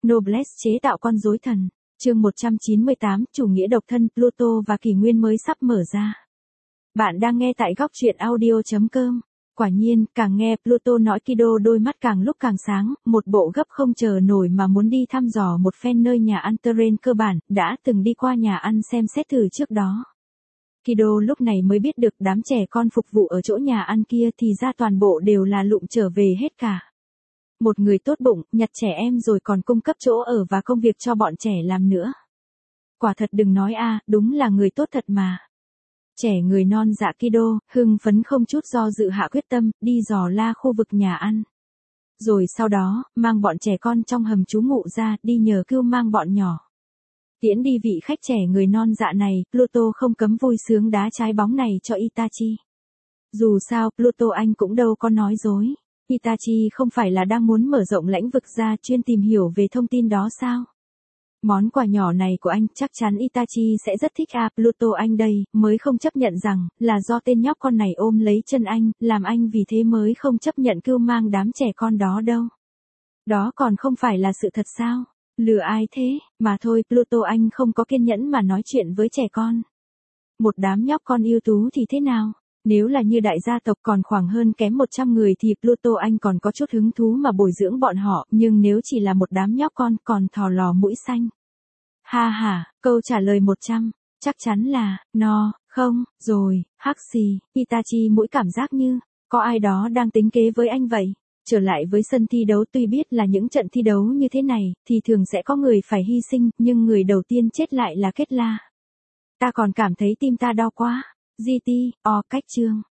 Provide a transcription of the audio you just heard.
Noblesse chế tạo con rối thần. Chương 198, chủ nghĩa độc thân, Pluto và kỷ nguyên mới sắp mở ra. Bạn đang nghe tại góc truyện audio.com. Quả nhiên, càng nghe Pluto nói Kido đôi mắt càng lúc càng sáng, một bộ gấp không chờ nổi mà muốn đi thăm dò một phen nơi nhà ăn Terrain cơ bản, đã từng đi qua nhà ăn xem xét thử trước đó. Kido lúc này mới biết được đám trẻ con phục vụ ở chỗ nhà ăn kia thì ra toàn bộ đều là lụm trở về hết cả. Một người tốt bụng, nhặt trẻ em rồi còn cung cấp chỗ ở và công việc cho bọn trẻ làm nữa. Quả thật đừng nói đúng là người tốt thật mà. Trẻ người non dạ Kido, hưng phấn không chút do dự hạ quyết tâm, đi dò la khu vực nhà ăn. Rồi sau đó, mang bọn trẻ con trong hầm trú ngụ ra, đi nhờ cưu mang bọn nhỏ. Tiễn đi vị khách trẻ người non dạ này, Pluto không cấm vui sướng đá trái bóng này cho Itachi. Dù sao, Pluto anh cũng đâu có nói dối. Itachi không phải là đang muốn mở rộng lãnh vực ra chuyên tìm hiểu về thông tin đó sao? Món quà nhỏ này của anh chắc chắn Itachi sẽ rất thích Pluto anh đây, mới không chấp nhận rằng, là do tên nhóc con này ôm lấy chân anh, làm anh vì thế mới không chấp nhận cưu mang đám trẻ con đó đâu. Đó còn không phải là sự thật sao? Lừa ai thế, mà thôi Pluto anh không có kiên nhẫn mà nói chuyện với trẻ con. Một đám nhóc con ưu tú thì thế nào? Nếu là như đại gia tộc còn khoảng hơn kém 100 người thì Pluto anh còn có chút hứng thú mà bồi dưỡng bọn họ, nhưng nếu chỉ là một đám nhóc con còn thò lò mũi xanh. Ha ha, câu trả lời 100, chắc chắn là, no, không, rồi, hắc xì, Itachi mũi cảm giác như, có ai đó đang tính kế với anh vậy. Trở lại với sân thi đấu tuy biết là những trận thi đấu như thế này, thì thường sẽ có người phải hy sinh, nhưng người đầu tiên chết lại là Kết La. Ta còn cảm thấy tim ta đau quá. GT, cách chương.